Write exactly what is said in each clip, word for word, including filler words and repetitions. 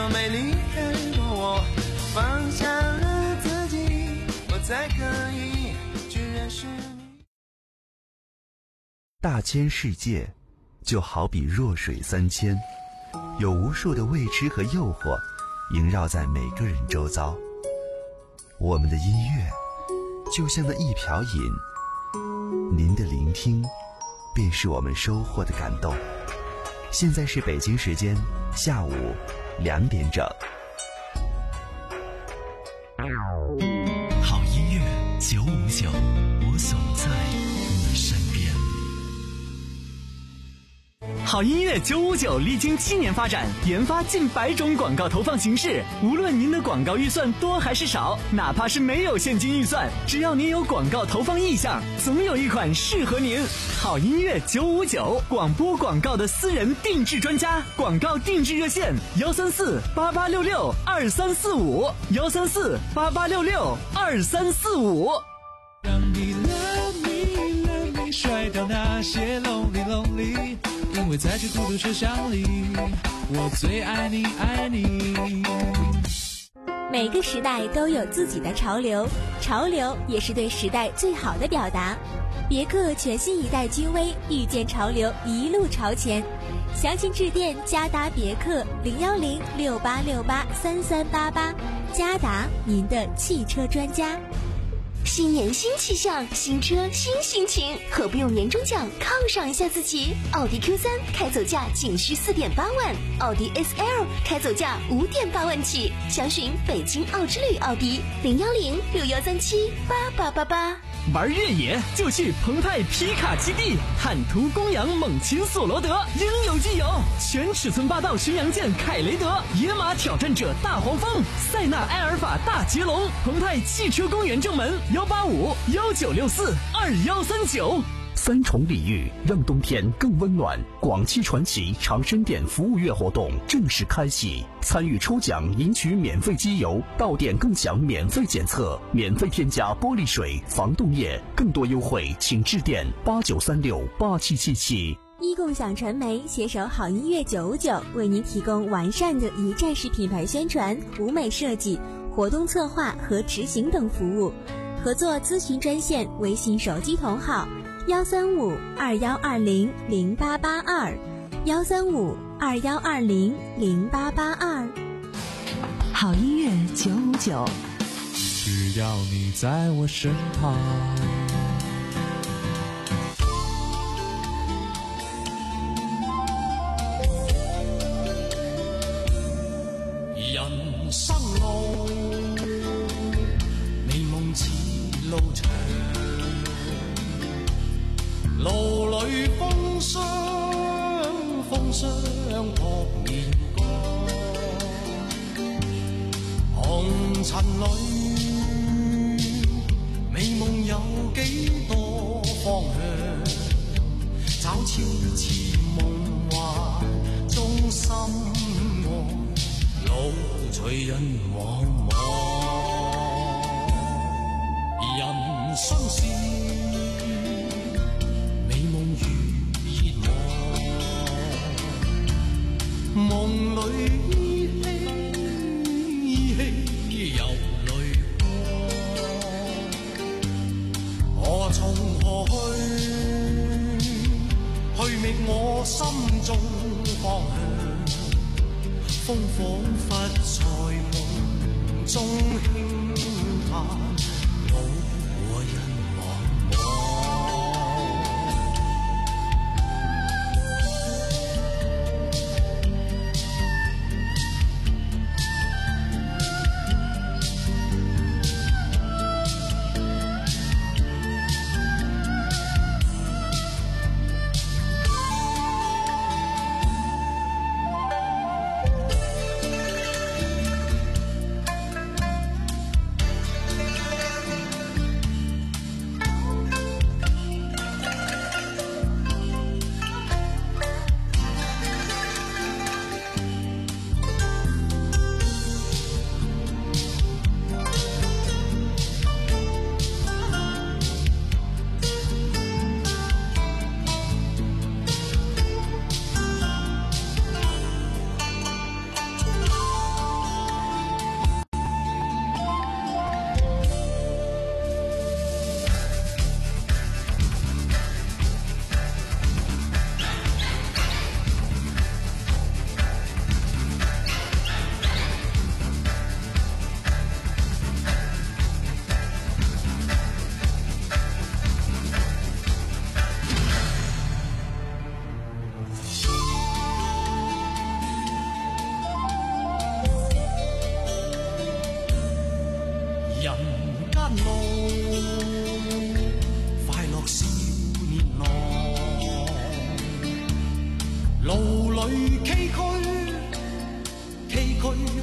要没离开过我，放下了自己，我才可以去认识你。 大千世界就好比弱水三千，有无数的未知和诱惑萦绕在每个人周遭。我们的音乐就像那一瓢饮，您的聆听便是我们收获的感动。现在是北京时间下午两点整。 好音乐九五九，我总在你身边。好音乐九五九历经七年发展，研发近百种广告投放形式。无论您的广告预算多还是少，哪怕是没有现金预算，只要您有广告投放意向，总有一款适合您。好音乐九五九，广播广告的私人定制专家，广告定制热线幺三四八八六六二三四五幺三四八八六六二三四五。 让你 love me love me 甩掉那些 lonely lonely， 因为在这孤独车厢里，我最爱你爱你。 每个时代都有自己的潮流，潮流也是对时代最好的表达。别克全新一代君威，遇见潮流，一路朝前。详情致电嘉达别克零幺零六八六八三三八八，嘉达您的汽车专家。 新年新气象，新车新心情，何不用年终奖犒赏一下自己？奥迪 Q 三 开走价仅需四点八万，奥迪 S L 开走价五点八万起。详询北京奥之旅奥迪零幺零六幺三七八八八八。 玩越野就去澎湃皮卡基地，坦途公羊猛禽索罗德，应有尽有。全尺寸霸道巡洋舰凯雷德，野马挑战者大黄蜂，塞纳埃尔法大捷龙。澎湃汽车公园正门幺八五幺九六四二幺三九。 三重礼遇，让冬天更温暖。广汽传祺长生店服务月活动正式开启，参与抽奖赢取免费机油，到店更享免费检测，免费添加玻璃水、防冻液。更多优惠请致电八九三六八七七七。 一共享传媒携手好音乐九五九，为您提供完善的一站式品牌宣传、舞美设计、活动策划和执行等服务。合作咨询专线：微信手机同号幺三五二幺二零零八八二，幺三五二幺二零零八八二。 好音乐九五九， 只要你在我身旁。 人生路，美夢似路長，路裏風霜，風霜撲面光，紅塵裏，美夢有幾多方向，找次次夢幻中心愛。路隨人茫茫，人生是美夢如熱望，夢裏依稀依稀有淚光，我從何去？去覓我心中方向。風彷彿在夢中輕嘆，我和人茫茫。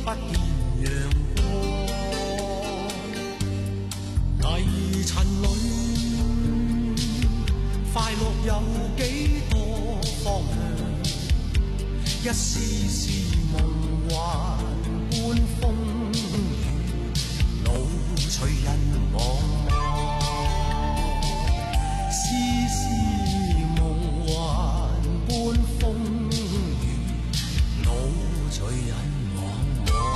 不見陽光，泥塵裏快樂有幾多方向，一絲絲夢幻般風雨，老隨人茫茫，絲絲夢幻般風雨，老隨人茫茫。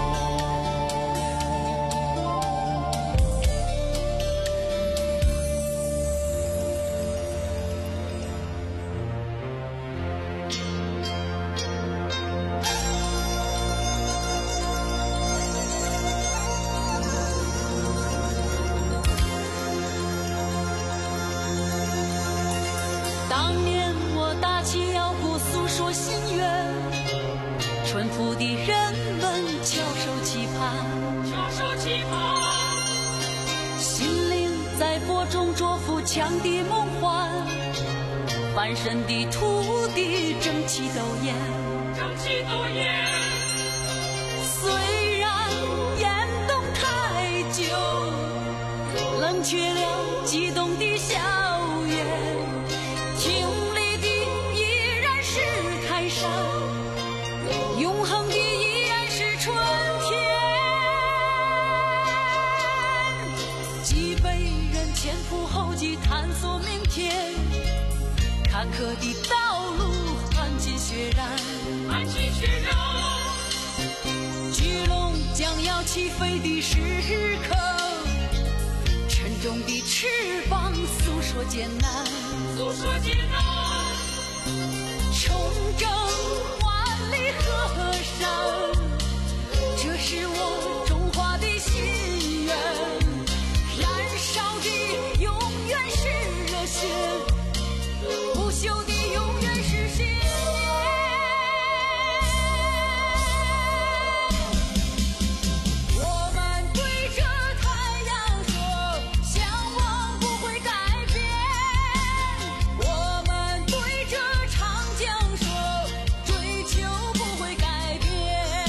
当年我打起腰鼓诉说心愿，淳朴的人们翘首期盼，翘首期盼，心灵在火中灼富强的梦幻，翻身的土地争气斗艳，争气斗艳。虽然严冬太久，冷却了激动的校园，挺立的依然是泰山，永恒的依然是春天。几辈人前仆后继探索明天，坎坷的道路寒气血染，寒气血染。巨龙将要起飞的时刻，沉重的翅膀诉说艰难，诉说艰难。重整万里河山，这是我中华的心愿。燃烧的永远是热血，不朽的永远是信念。我们对着太阳说，向往不会改变。我们对着长江说，追求不会改变。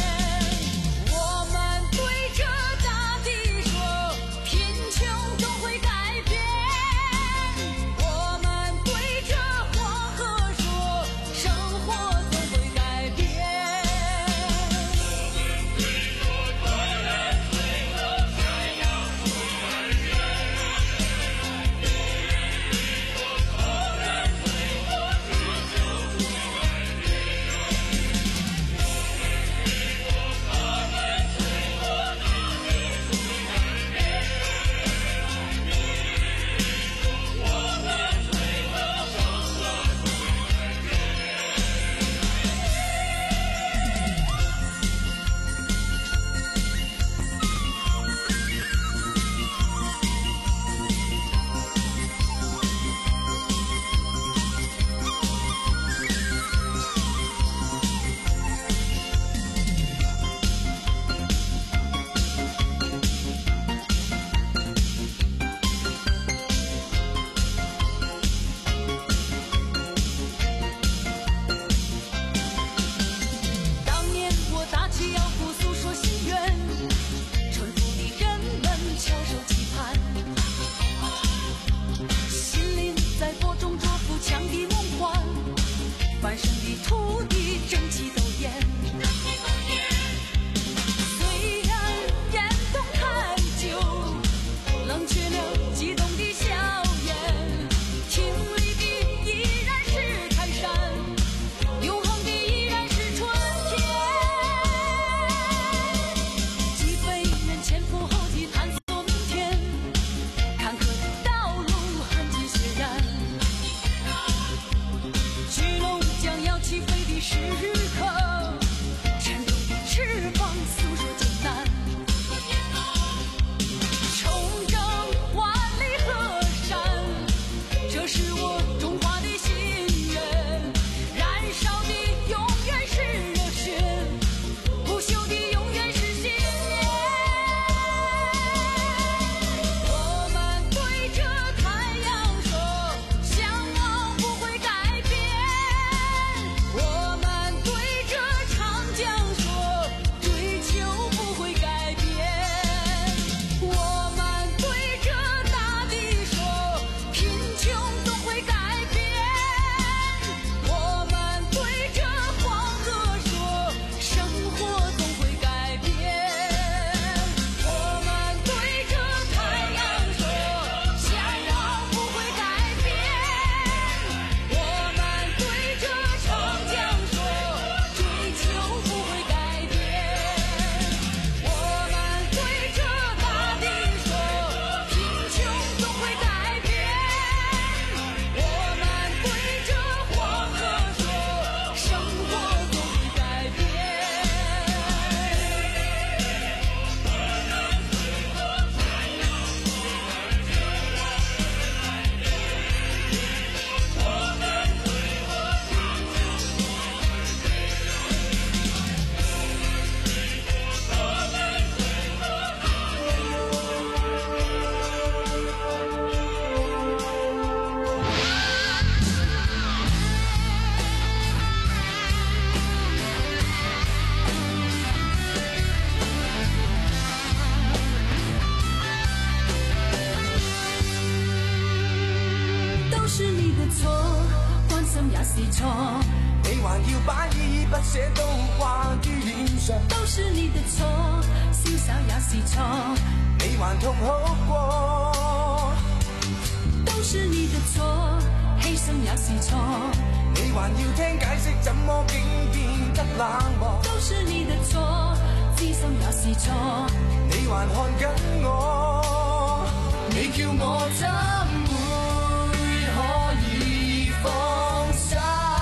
是错， 你還要把依依不捨都掛於臉上， 都是你的錯，瀟灑也是錯， 你還痛好過， 都是你的錯，犧牲也是錯， 你還要聽解釋，怎麼竟變得冷漠， 都是你的錯，知心也是錯， 你還看緊我，你叫我怎會可以放手？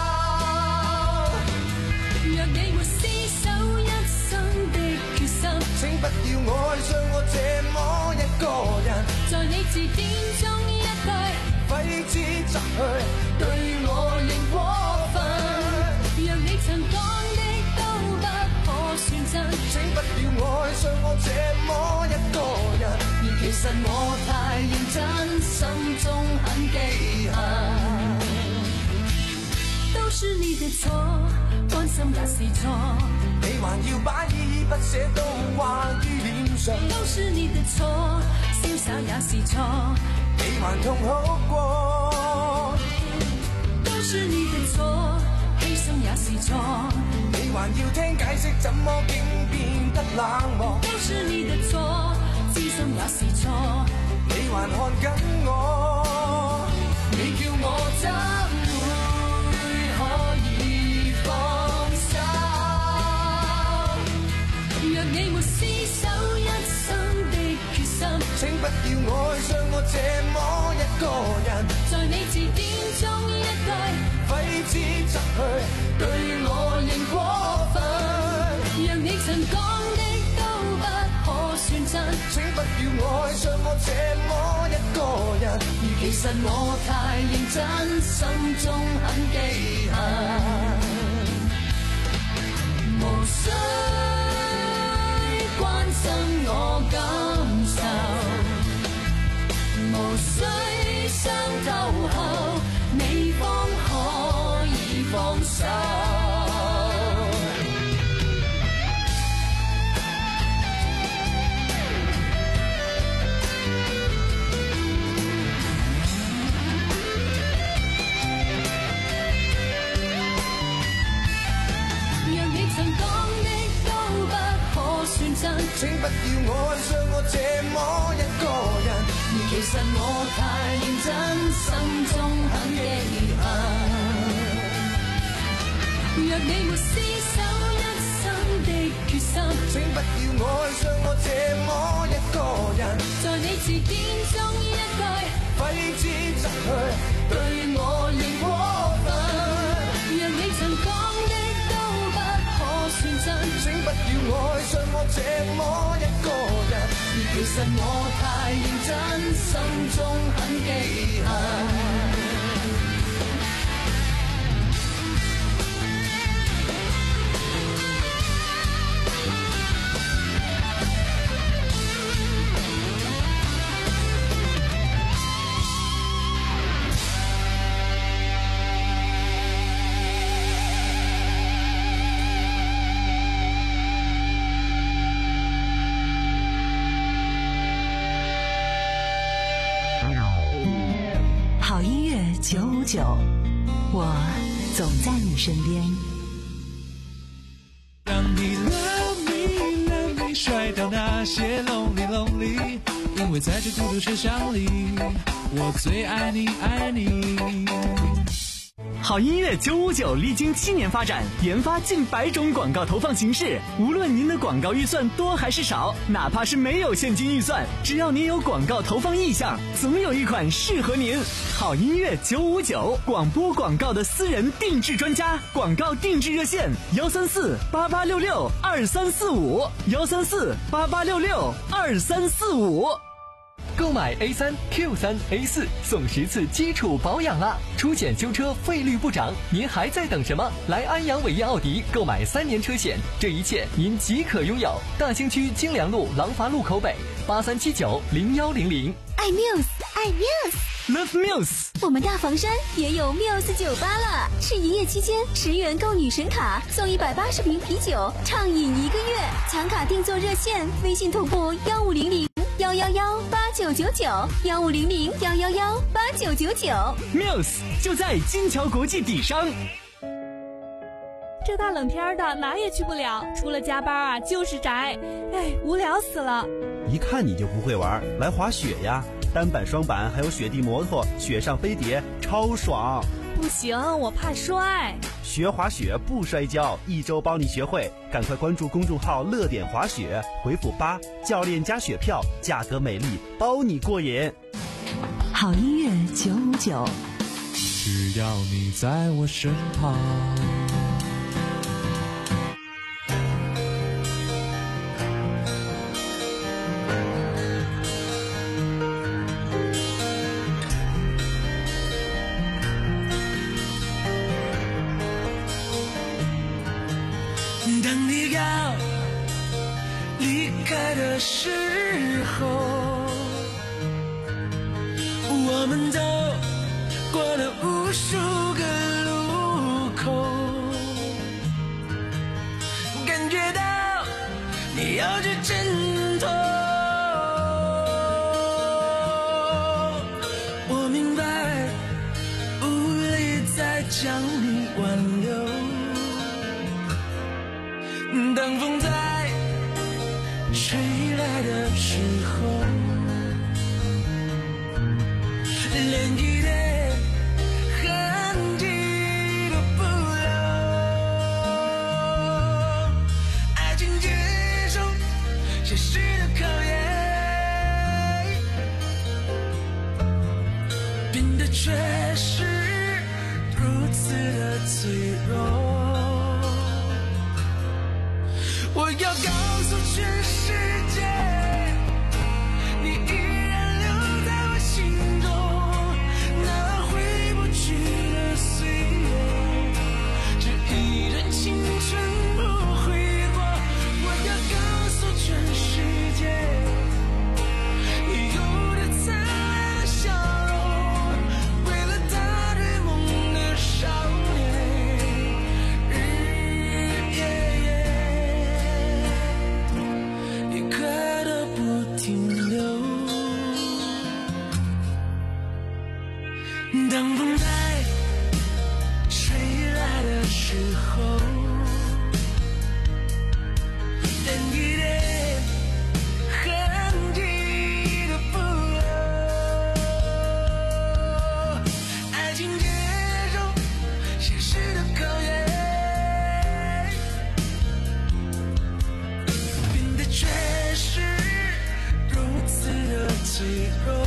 若你沒廝守一生的決心， 請不要愛上我這麼一個人， 在你字典中一句揮之則去， 對我仍過分。若你曾講的都不可算真， 請不要愛上我這麼一個人， 而其實我太認真，心中很記恨。都是你的錯，關心也是錯， 你還要把依依不捨都掛於臉上， 都是你的錯，瀟灑也是錯， 你還痛好過， 都是你的錯，犧牲也是錯， 你還要聽解釋，怎麼竟變得冷漠， 都是你的錯，知心也是錯， 你還看緊我，你叫我怎會可以放手？ 若你沒廝守一生的決心， 請不要愛上我這麼一個人， 在你字典中一句揮之則去， 對我仍過分。若你曾講的都不可算真， 請不要愛上我這麼一個人， 而其實我太認真，心中很記恨。無需關心我感受，無需傷透後你方可以放手。若你曾講的都不可算真， 請不要愛上我這麼一個人， 而其實我太認真，心中很記恨。若你沒廝守一生的決心， 請不要愛上我這麼一個人， 在你字典中一句揮之則去， 對我仍過分。若你曾講的都不可算真， 請不要愛上我這麼一個人， 而其實我太認真，心中很記恨。 好音乐九五九，我总在你身边。 让你 love me love me 甩掉那些 lonely lonely， 因为在这孤独车厢里，我最爱你爱你。 好音乐九五九历经七年发展，研发近百种广告投放形式。无论您的广告预算多还是少，哪怕是没有现金预算，只要您有广告投放意向，总有一款适合您。好音乐九五九，广播广告的私人定制专家，广告定制热线：幺三四八八六六二三四五，幺三四八八六六二三四五。 购买 A 三 Q 三 A 四送十次基础保养啦！出险修车费率不涨，您还在等什么？来安阳伟业奥迪购买三年车险，这一切您即可拥有。大兴区京良路廊坊路口北，八三七九零幺零零。 爱 Muse， 爱 Muse，Love Muse。 我们大房山也有 Muse 酒吧了，是营业期间十元购女神卡送一百八十瓶啤酒，畅饮一个月。抢卡定做热线，微信同步幺五零零幺幺幺八九九九，幺五零零幺幺幺八九九九。 Muse 就在金桥国际底商。 这大冷天的哪也去不了，除了加班啊就是宅，哎，无聊死了。 一看你就不会玩，来滑雪呀，单板双板还有雪地摩托，雪上飞碟超爽。 不行，我怕摔。 学滑雪不摔跤，一周帮你学会，赶快关注公众号乐点滑雪，回复八，教练加雪票，价格美丽，包你过瘾。 好音乐九五九， 只要你在我身旁。 当你要离开的时候，我们都过了无数个路口，感觉到你要去挣脱。我明白无力再将你挽留，当风在吹来的时候，连一点痕迹都不留。爱情接受现实的考验，变得却是如此的脆弱。我要告诉全世界，你依然留在我心中，那回不去的岁月，这一段青春不悔过。我要告诉全世界，你有着灿烂的笑容，为了他对梦的少年，日夜一刻都不停留。当风在吹来的时候，连一点痕迹都不留。爱情接受现实的考验，变得却是如此的脆弱。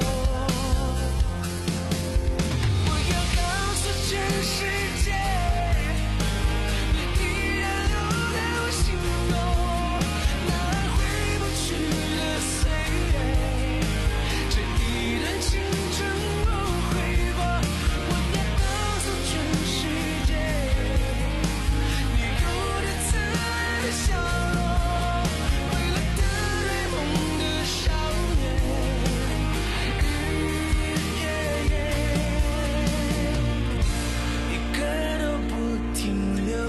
我要告诉全世界，你依然留在我心中，那回不去的岁月，这一段青春不悔过。我要告诉全世界，你有着灿烂的笑容，为了他对梦的少年，日夜一刻都不停留。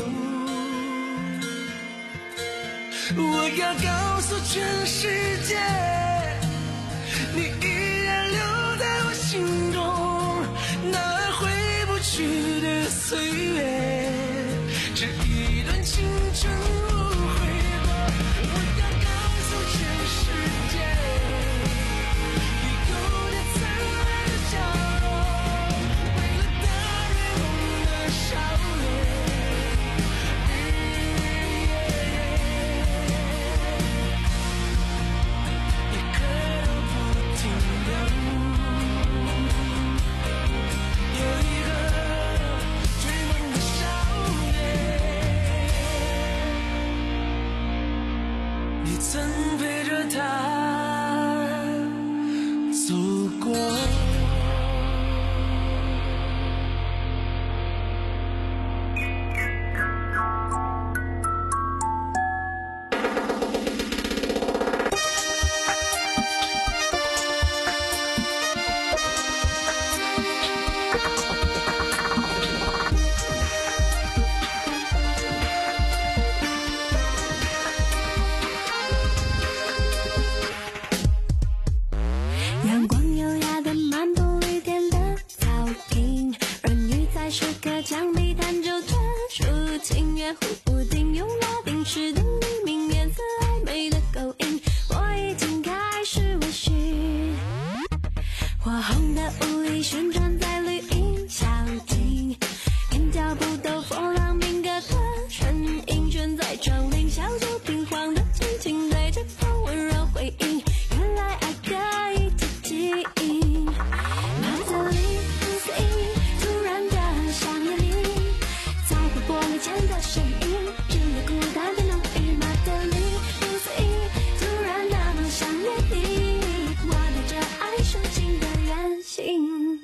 我要告诉全世界，你依然留在我心中，那回不去的岁月，这一段青春不悔过。我要告诉全世界，你有着灿烂的笑容，为了他对梦的少年，一刻都不停留。有一个追梦的少年，你曾陪着他走过。 旋转在绿荫小径，眼角不兜风浪明格的身影，悬在窗棂，小手平晃的轻轻对着风温柔回应，原来爱可以记忆。马德里不思议，突然的想念你，在玻璃间的身影，只有孤单的浓郁。马德里不思议，突然那么想念你，我带着爱抒情的远行。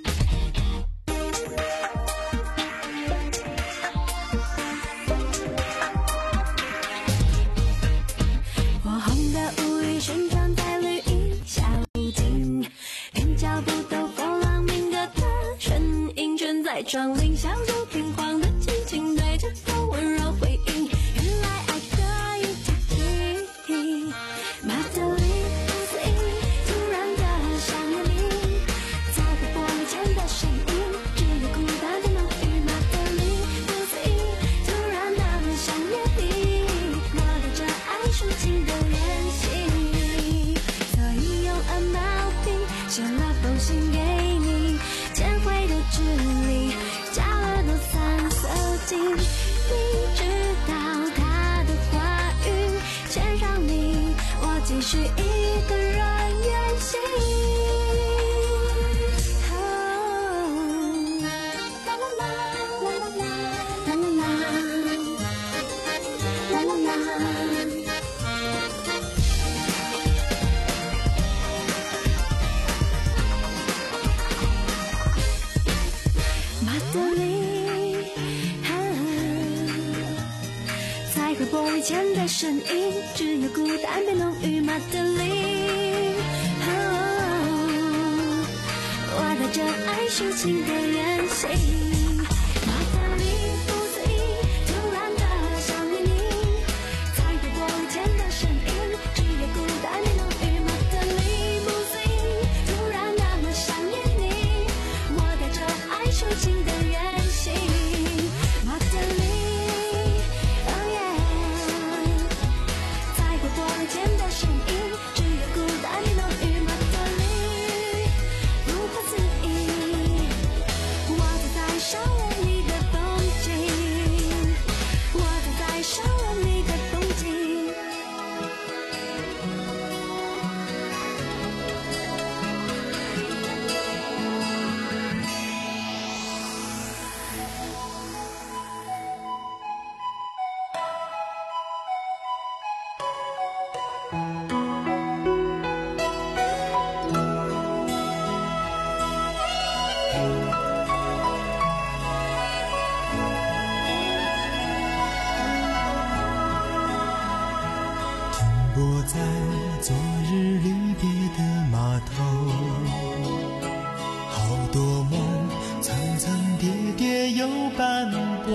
火红的乌云旋转在绿荫小径，眼角不兜风浪明格的身影，悬在窗棂，小手平晃的轻轻对着风温柔回应，原来爱可以记忆。马德里不思议，突然的想念你，在玻璃间的身影，只有孤单的浓郁。马德里不思议，突然那么想念你，我带着爱抒情的远行，所以用鹅毛笔写了封信给你，铅绘的纸里加了多三色金，你知道他的话语牵上你，我继续一个人远行。啦啦啦啦啦啦啦啦啦啦啦。马德里，啊，在和玻璃间的身影，只有孤单变浓郁。马德里，啊，我带着爱抒情的远行。马德里不思议，突然的想念你，在和玻璃间的身影，只有孤单变浓郁。马德里不思议，突然那么想念你，我带着爱抒情的远行。马德里，哦耶，在和玻璃间的身影，只有孤单变浓郁。马德里，不可思议，我在在烧了你的风景，我在在烧了你的风景。 泊在昨日离别的码头，好多梦层层叠叠又斑驳，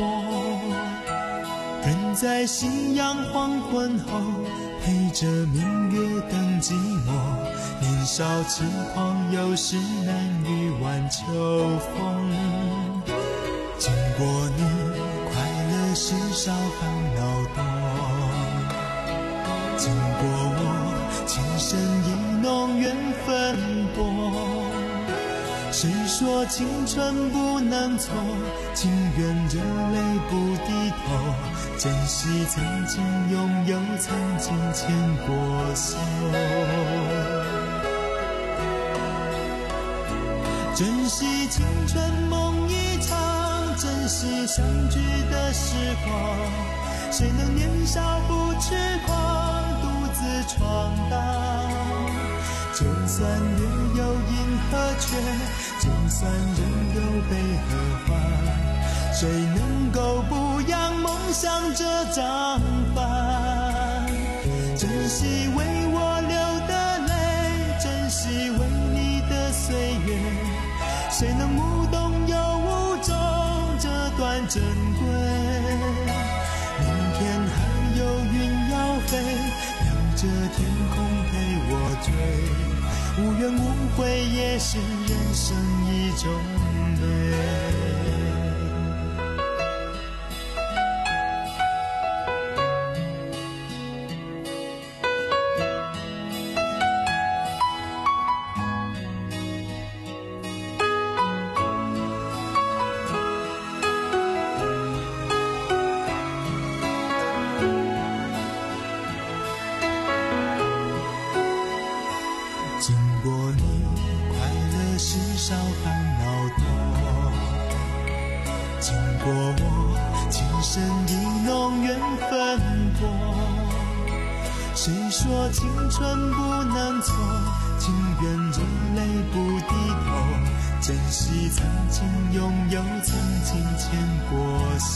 人在夕阳黄昏后陪着明月等寂寞，年少轻狂有时难御晚秋风，经过你快乐时少烦恼多，经过我情深意浓缘分多，谁说青春不能错，情愿热泪不低头，珍惜曾经拥有，曾经牵过手，珍惜青春梦一场，珍惜相聚的时光，谁能年少不痴狂，独自闯荡，就算月有阴和缺，就算人有悲和欢，谁能够不扬梦想这张帆，珍惜为我流的泪，珍惜为你的岁月，谁能无动又无衷这段珍贵，明天还有云要飞，留着天空陪我追，无怨无悔也是人生一种美。 过你，快乐是少烦恼多，经过我，情深意浓缘分多。谁说青春不能错，情愿热泪不低头，珍惜曾经拥有，曾经牵过手。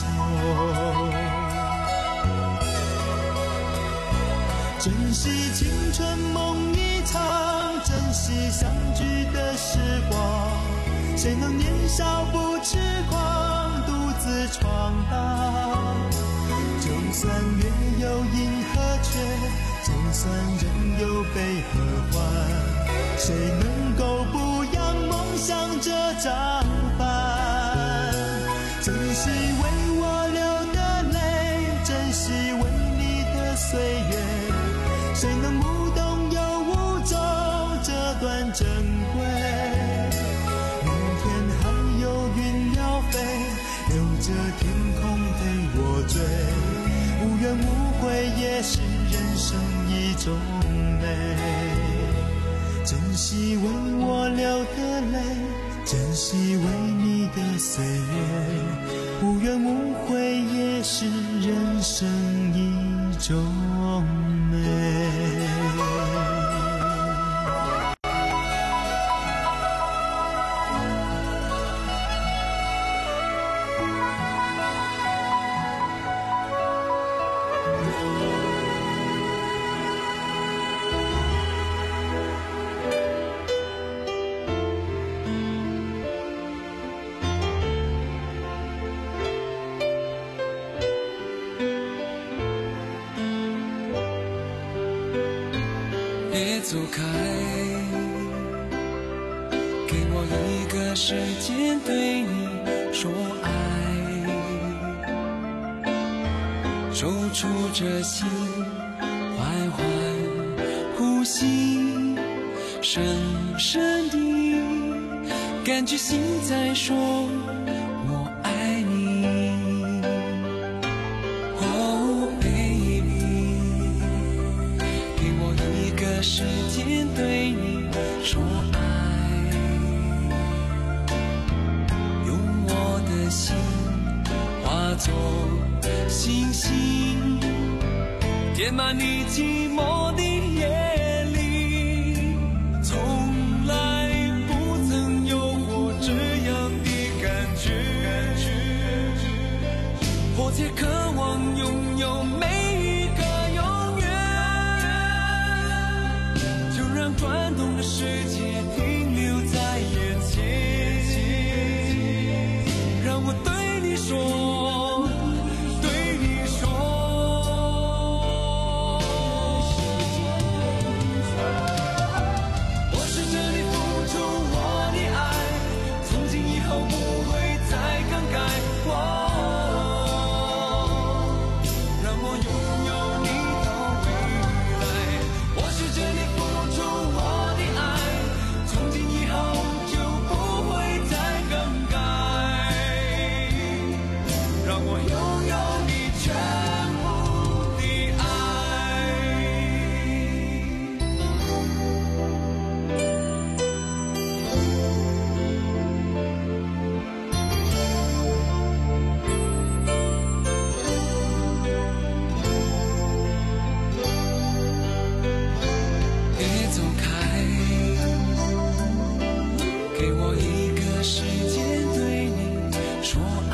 珍惜青春梦一场，珍惜相聚的时光。谁能年少不痴狂，独自闯荡？就算月有阴和缺，就算人有悲和欢，谁能够不让梦想这张帆？珍惜为我流的泪，珍惜为你的岁月，谁能无动又无衷这段珍贵？明天还有云要飞，留着天空陪我追，无怨无悔也是人生一种美。珍惜为我流的泪，珍惜为你的岁月，无怨无悔也是人生一种美。 别走开，给我一个时间对你说爱，守住这心，缓缓呼吸，深深地感觉心在说我爱你。时间对你说爱，用我的心化作星星，填满你寂寞的夜里，从来不曾有过这样的感觉，迫切渴望拥有每转动的世界停留在眼前，让我对你说，对你说，我试着你付出我的爱，从今以后不会再更改，哦，让我拥有你到未来。我试着你付出我拥有你全部的爱。别走开，给我一个时间对你说爱，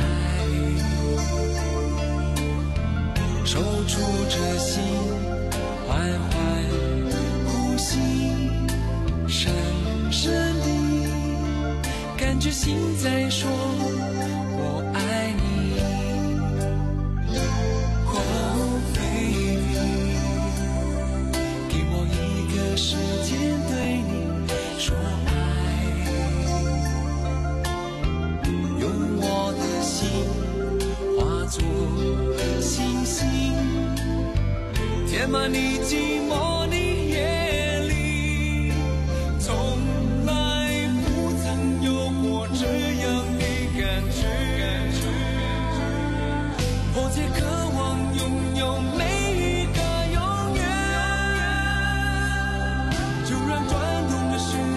守住这心，缓缓呼吸，深深地感觉心在说我爱你。Oh baby， 给我一个时间对你说爱，用我的心化作星星，填满你寂寞的夜里，从来不曾有过这样的感觉，迫切渴望拥有每一个永远，就让转动的世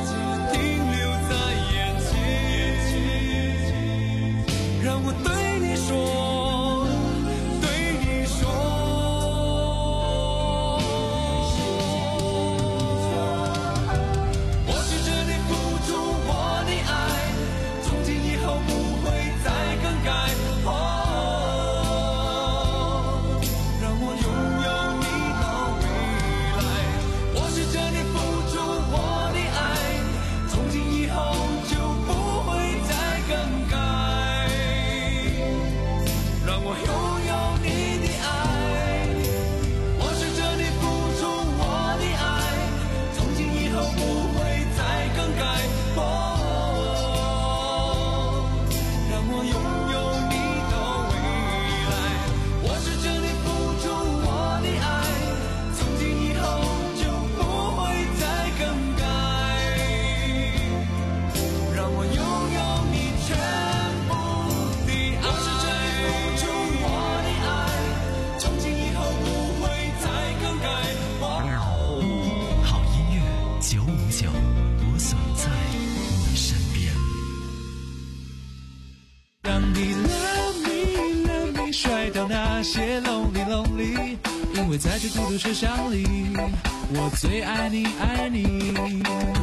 会在这孤独车厢里，我最爱你爱你。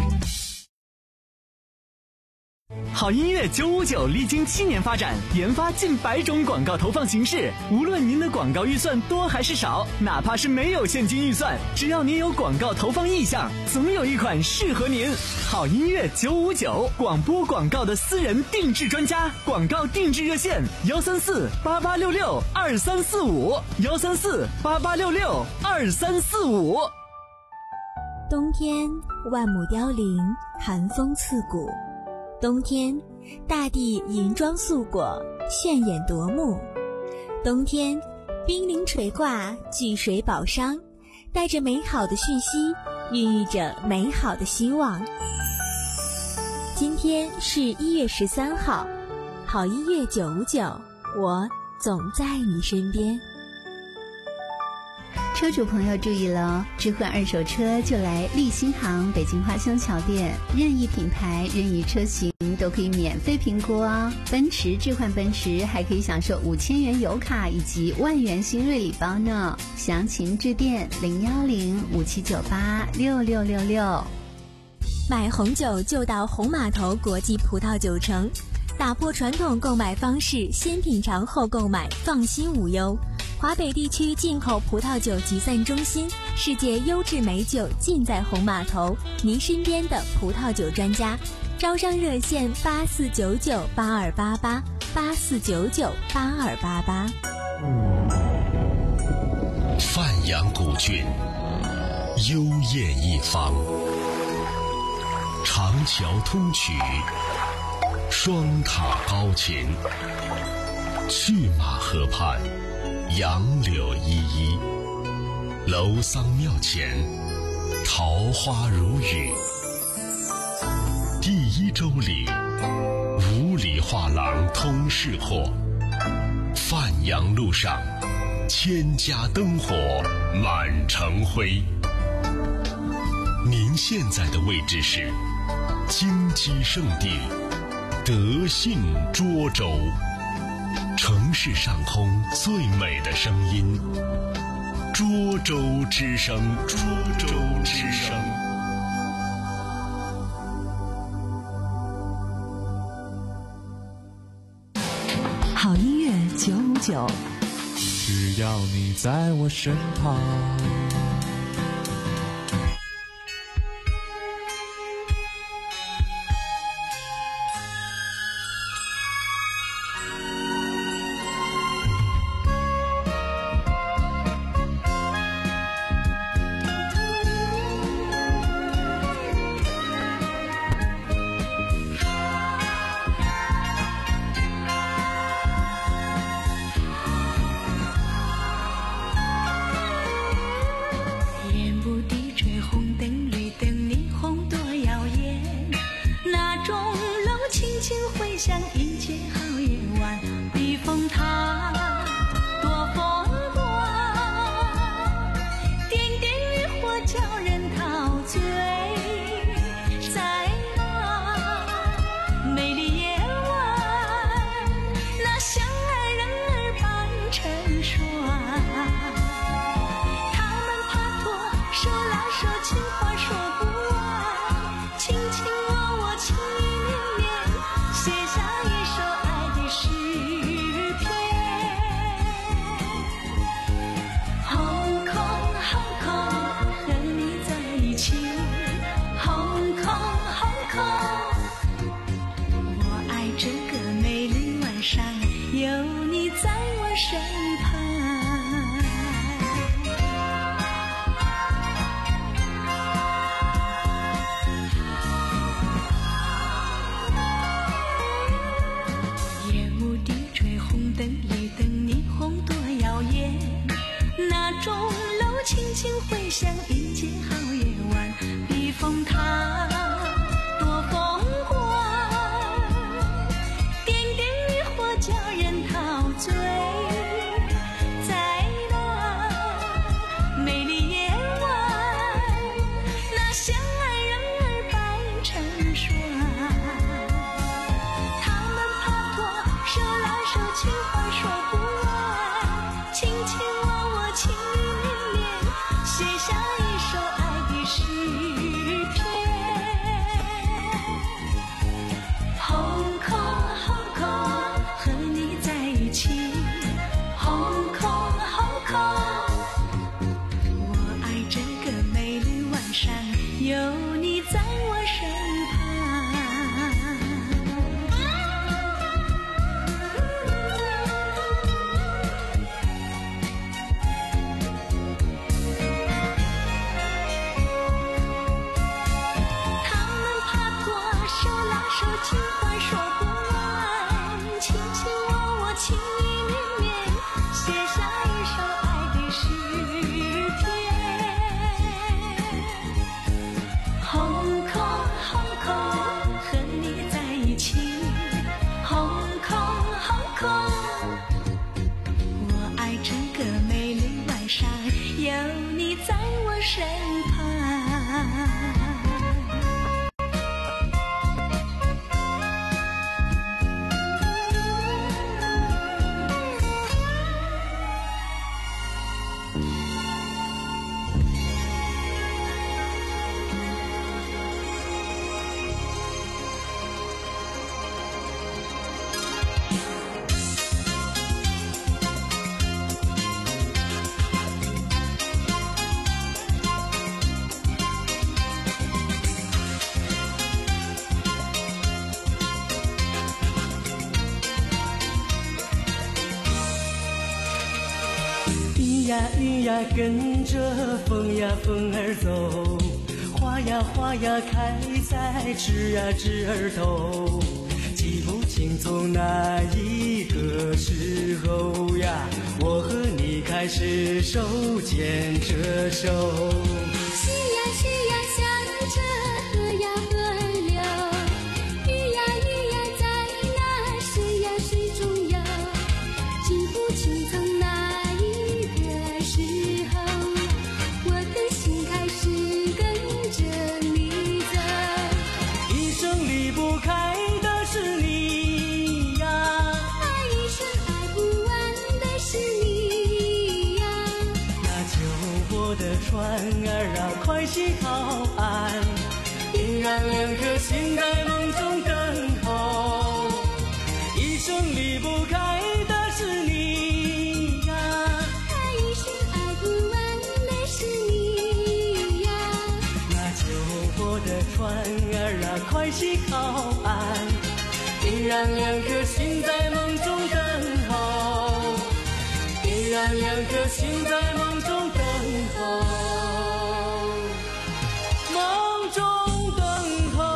好音乐九五九历经七年发展，研发近百种广告投放形式。无论您的广告预算多还是少，哪怕是没有现金预算，只要您有广告投放意向，总有一款适合您。好音乐九五九，广播广告的私人定制专家，广告定制热线：幺三四八八六六二三四五，幺三四八八六六二三四五。 冬天万木凋零，寒风刺骨。冬天，大地银装素裹，炫眼夺目。冬天，冰凌垂挂，巨水宝商，带着美好的讯息，孕育着美好的希望。今天是一月十三号，好音乐九五九，我总在你身边。 车主朋友注意了，置换二手车就来立新行北京花乡桥店，任意品牌任意车型都可以免费评估哦。奔驰置换奔驰还可以享受五千元油卡以及万元新锐礼包呢，详情致电零幺零五七九八六六六六。 买红酒就到红码头国际葡萄酒城，打破传统购买方式，先品尝后购买，放心无忧。华北地区进口葡萄酒集散中心，世界优质美酒尽在红码头，您身边的葡萄酒专家。招商热线八四九九八二八八八四九九八二八八。 范阳古郡，幽艳一方，长桥通衢，双塔高琴，去马河畔，杨柳依依，楼桑庙前，桃花如雨。第一周里，五里画廊通市货，范阳路上，千家灯火满城辉。您现在的位置是金鸡圣地德信涿州，城市上空最美的声音，涿州之声，涿州之声。 好音乐九五九， 只要你在我身旁。 有你在我身云呀云呀跟着风呀风儿走，花呀花呀开在枝呀枝儿头，记不清从哪一个时候呀，我和你开始手牵着手。 是呀是呀向着河呀河儿流，鱼呀鱼呀在那水呀水中游，记不清从哪一个时候，我的心开始跟着你走。 一生离不开的是你呀， 爱一生爱不完的是你呀， 那救我的船儿啊快些靠岸，点燃两颗心在梦中等候。一生离不开的是你呀， 爱一生爱不完的是你呀， 那救我的船儿啊快些靠岸，点燃两颗心在梦中等候，点燃两颗心在梦中等候，梦中等候。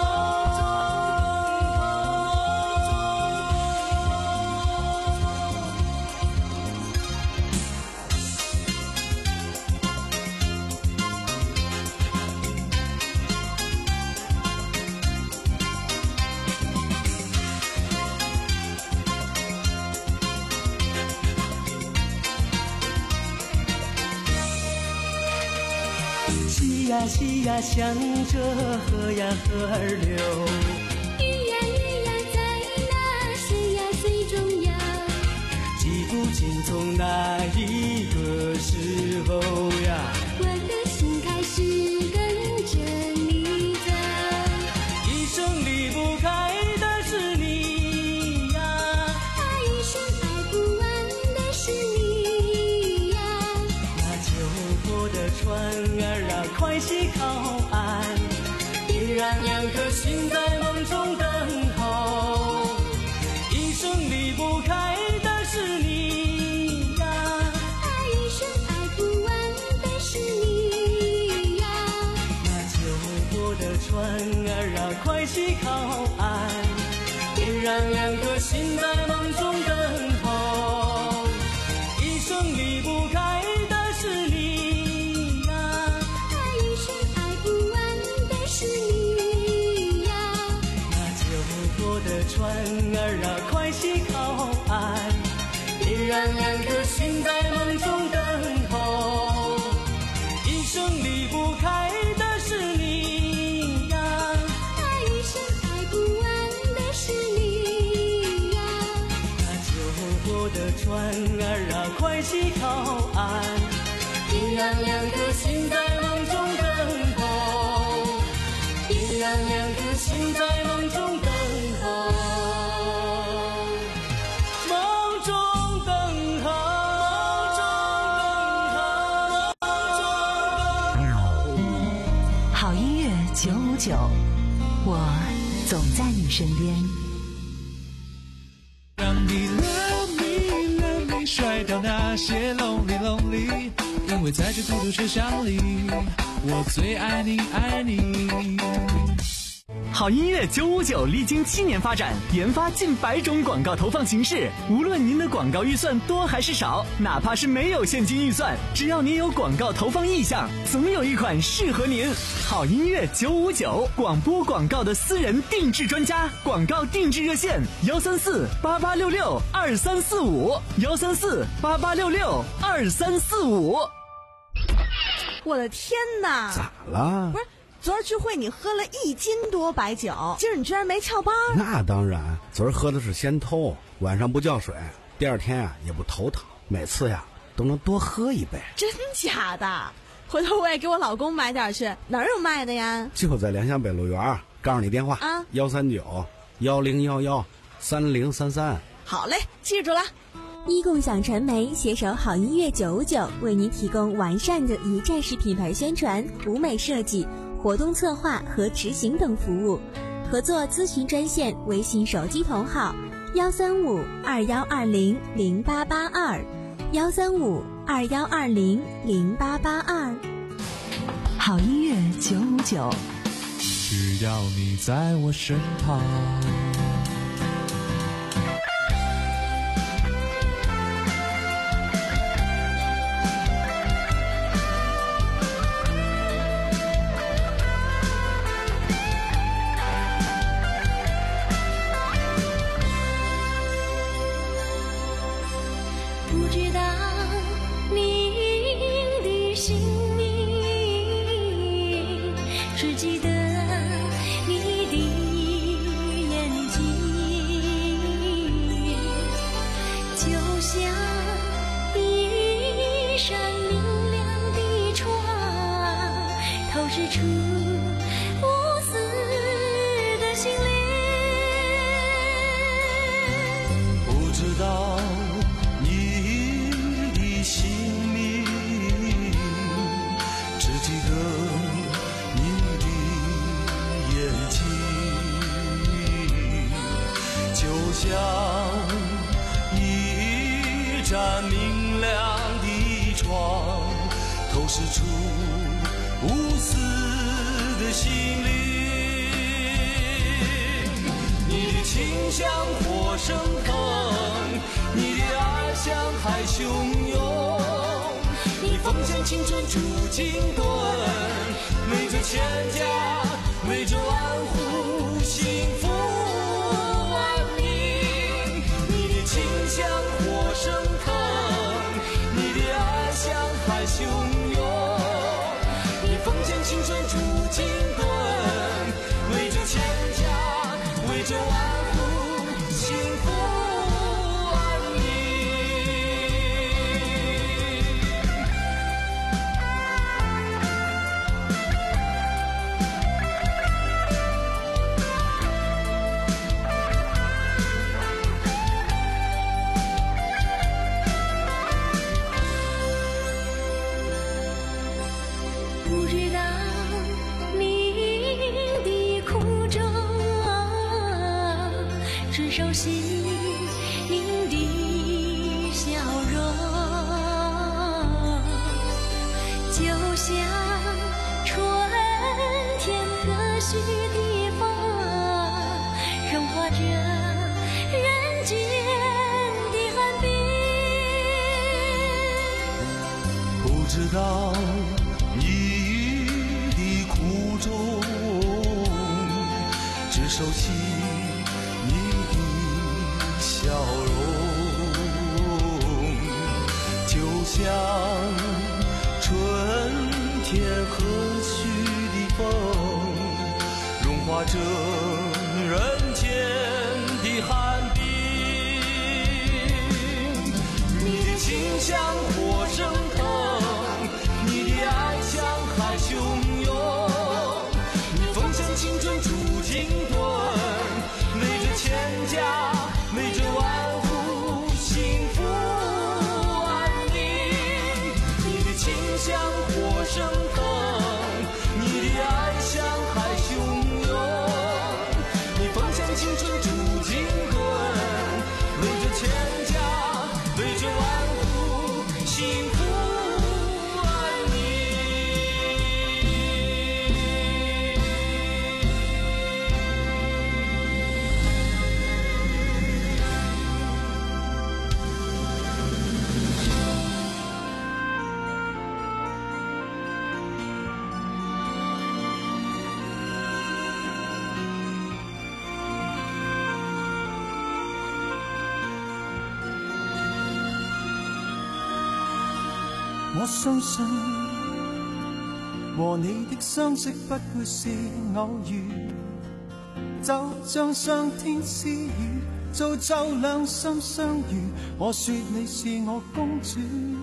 溪呀溪呀向着河呀河儿流， 鱼呀鱼呀在那水呀水中游， 记不清从哪一个时候呀， 我的心开始跟着你走。 一生离不开的是你呀， 爱一生爱不完的是你呀， 那救我的船儿啊快些靠岸，点燃两颗心在梦中等候。一生离不开的是你呀， 爱一生爱不完的是你呀， 那救我的船儿啊快些靠岸，点燃两颗心在梦中等候。一生离不开的是你呀， 爱一生爱不完的是你呀， 那救我的船儿啊快些靠岸，点燃两颗心在梦中等候。一生离不开的是你呀， 爱一生爱不完的是你呀， 那救我的船儿啊快些靠岸，点燃两颗心在梦中等候，点燃两颗心在梦中等候，梦中等候。 好音九五九，我总在你身边。 让你 love me love me 甩掉那些 lonely lonely， 因为在这孤独车厢里，我最爱你爱你。 好音乐九五九历经七年发展，研发近百种广告投放形式。无论您的广告预算多还是少，哪怕是没有现金预算，只要您有广告投放意向，总有一款适合您。好音乐九五九，广播广告的私人定制专家，广告定制热线幺三四八八六六二三四五幺三四八八六六二三四五。 我的天哪！ 咋了？ 不是。昨儿聚会你喝了一斤多白酒，今儿你居然没翘班？ 那当然，昨儿喝的是仙偷，晚上不叫水，第二天啊也不头疼，每次呀都能多喝一杯。 真假的？回头我也给我老公买点去，哪儿有卖的呀？ 就在良乡北路园，告诉你电话啊，幺三九幺零幺幺三零三三。 好嘞，记住了。 一共享传媒携手好音乐九五九，为您提供完善的一站式品牌宣传、舞美设计、活动策划和执行等服务。合作咨询专线：微信手机同号幺三五二幺二零零八八二幺三五二幺二零零八八二。 好音乐九五九， 只要你在我身旁。像火生疼，你的爱像海我相信和你的相識不會是偶遇，就像上天賜予，造就兩心相遇。我說你是我公主，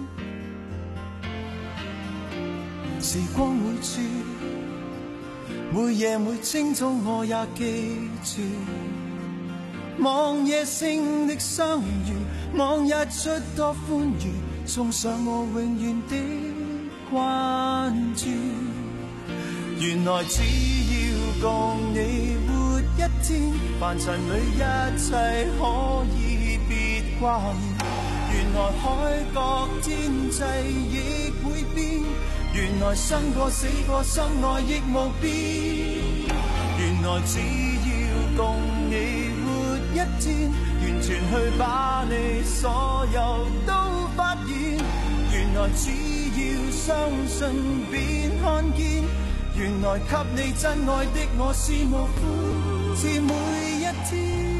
時光每處，每夜每清早我也記住，望夜星的相遇，望日出多歡愉，送上我永遠的關注。原來只要共你活一天，凡塵裏一切可以別掛念。原來海角天際亦會變，原來生過死過心愛亦無變。原來只要共你活一天，完全去把你所有都發現。原來只要相信便看見，原來給你真愛的我是無悔，是每一天。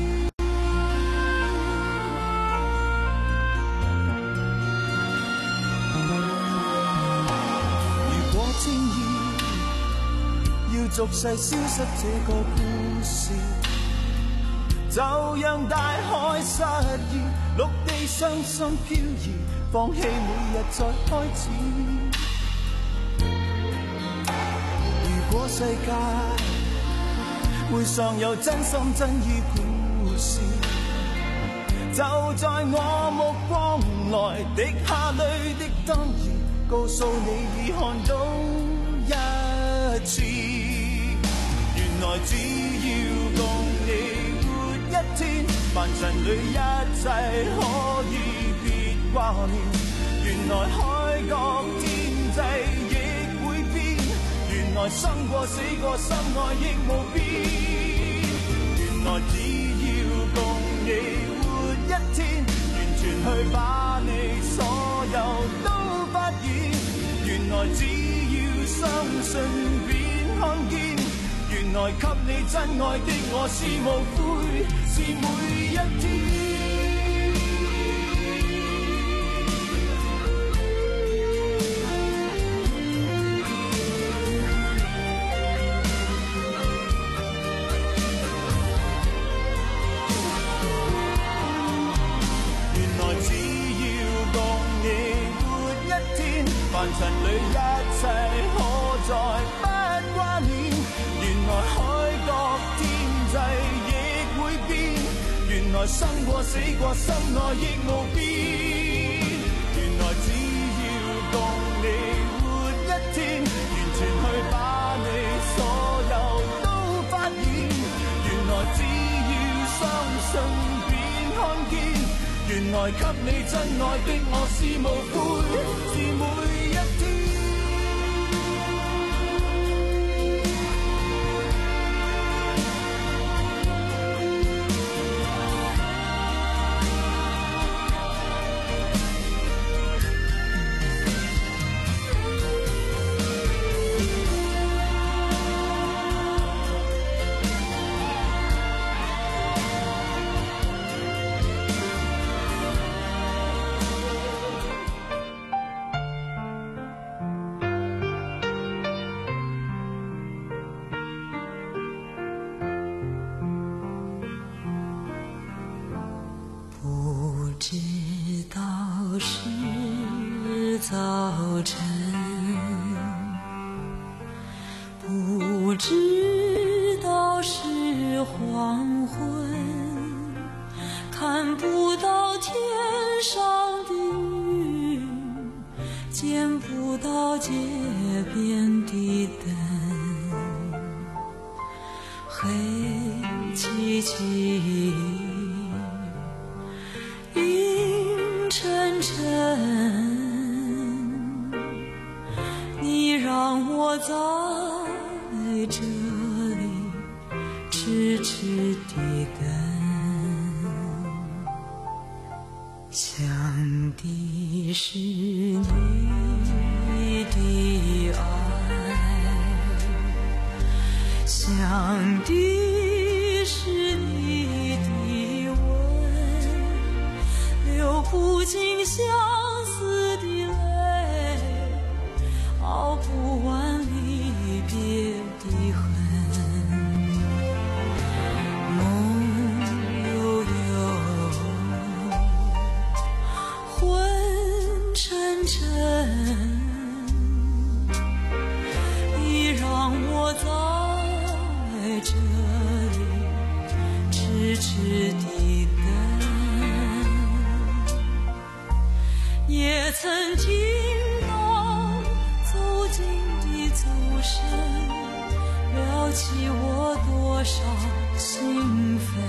如果天意要俗世消失這個故事，就讓大海失意，陸地傷心飄移，放棄每日再開始。如果世界會尚有真心真意故事，就在我目光內滴下淚的當兒，告訴你已看到一次。原來只要共你活一天，凡塵裏一切可以別掛念。原來海角天際亦會變，原來生過死過心愛亦無變。原來只要共你活一天，完全去把你所有都發現。原來只要相信便看見，原來給你真愛的我是無悔，是每一天。原來只要共你活一天，凡塵裏一切可再不掛念。原來海角天際亦會變，原來生過死過心愛亦無變。原來只要共你活一天，完全去把你所有都發現。原來只要相信便看見，原來給你真愛的我是無悔，是每一天。 早晨，不知道是黄昏，看不到天上的云，见不到街边的灯，黑漆漆，阴沉沉。让我在这里痴痴地等，想的是你的爱，想的是你的吻，流不尽相思的泪。 起我多少兴奋，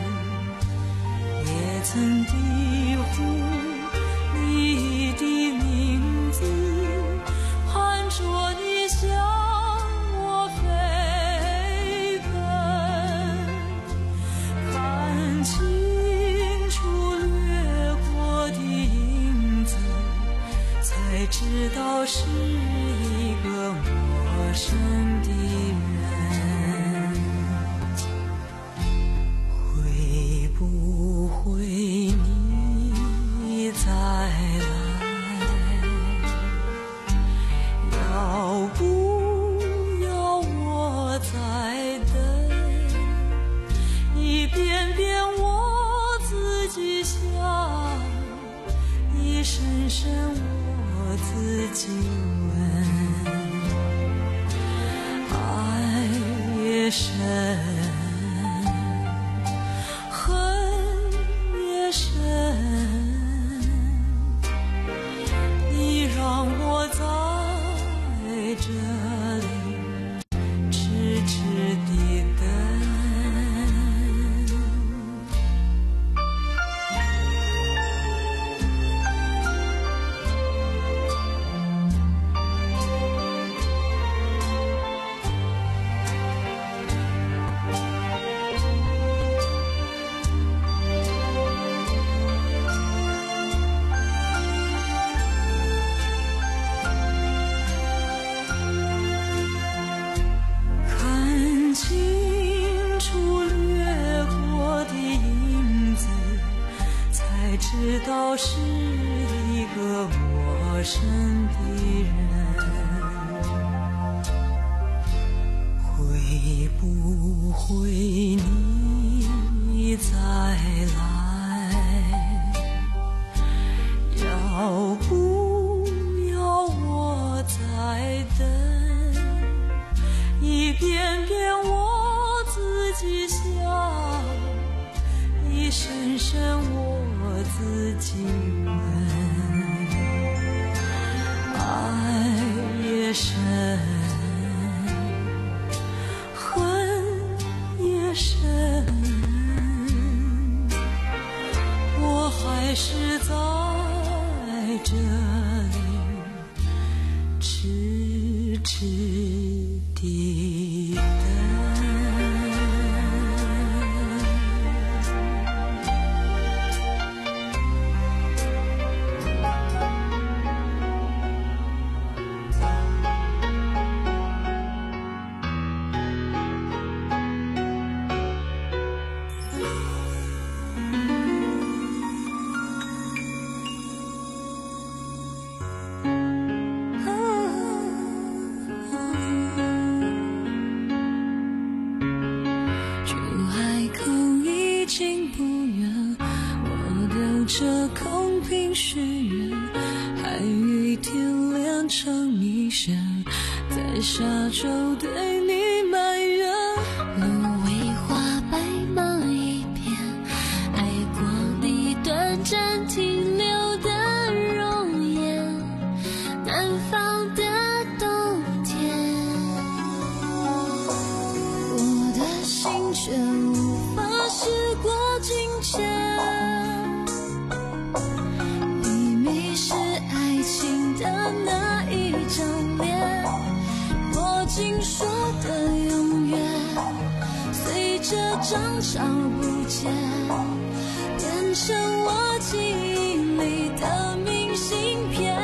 也曾低呼你的名字，喊着你向我飞奔，看清楚掠过的影子，才知道是一个陌生的人。会不会你再来？要不要我再等？一遍遍我自己想，一声声我自己问。爱越深，恨越深，你让我在这里痴痴地等。看清楚掠过的影子，才知道是一个陌生的人。会不会你再来？要不要我再等？一遍遍我自己想，一声声我自己问。爱越深，恨越深，我还是在这里痴痴地等。这空瓶许愿，还与天亮成一线，在下周对你埋怨。 芦苇花白茫一片，爱过你短暂停留的容颜，南方的冬天，我的心却无法时过境迁。那一张脸，我竟说的永远，随着涨潮不见，变成我记忆里的明信片。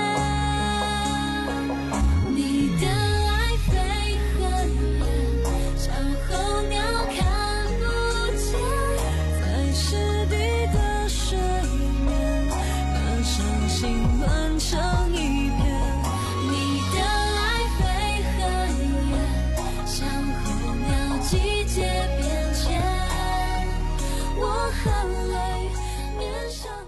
你的爱飞很远，像候鸟看不见，在湿地的水面，把伤心乱成一片。季节变迁，我很累。